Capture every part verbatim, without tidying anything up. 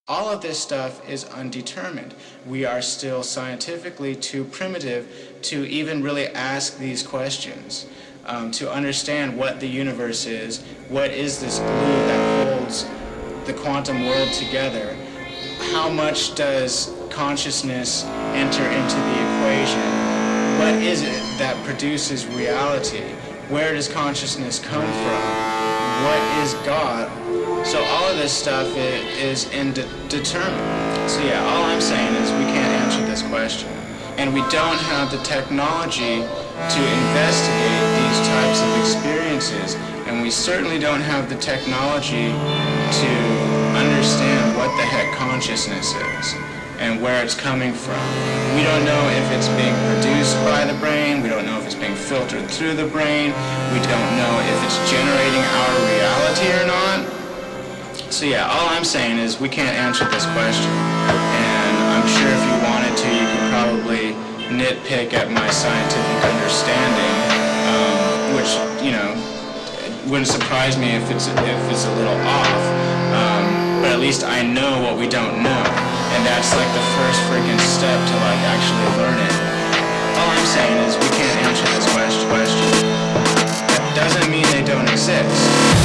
All of this stuff is undetermined. We are still scientifically too primitive to even really ask these questions, um, to understand what the universe is, what is this glue that holds the quantum world together, how much does consciousness enter into the equation, what is it that produces reality, where does consciousness come from, what is God? So all of this stuff is indeterminate. So yeah, all I'm saying is we can't answer this question. And we don't have the technology to investigate these types of experiences. And we certainly don't have the technology to understand what the heck consciousness is and where it's coming from. We don't know if it's being produced by the brain. We don't know if it's being filtered through the brain. We don't know if it's generating our reality or not. So yeah, all I'm saying is we can't answer this question. And I'm sure if you wanted to, you could probably nitpick at my scientific understanding, um, which, you know, wouldn't surprise me if it's if it's a little off. Um, but at least I know what we don't know. And that's like the first freaking step to like actually learn it. All I'm saying is we can't answer this question. That doesn't mean they don't exist.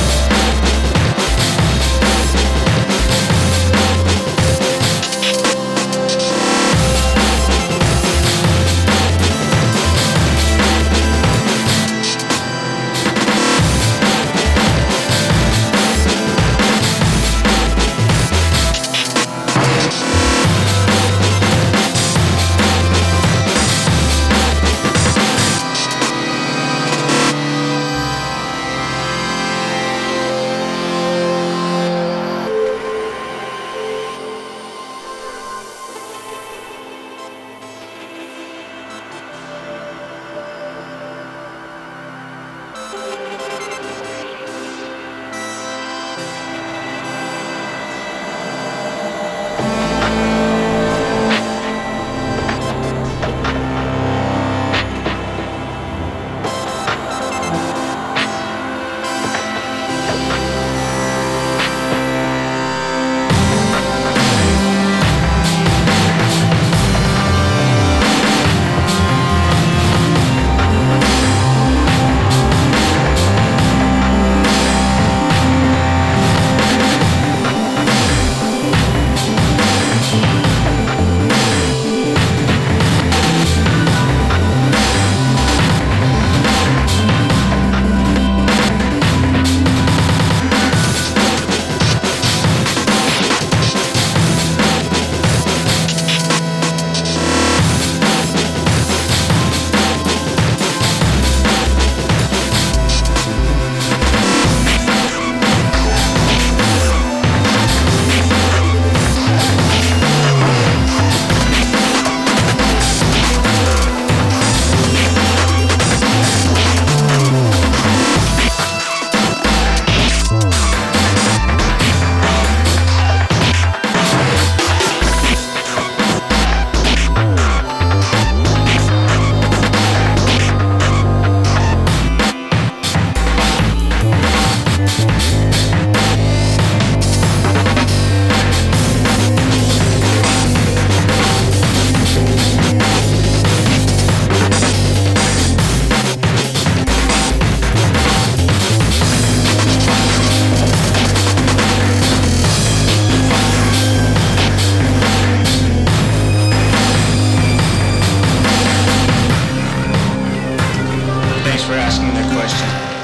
For asking the question.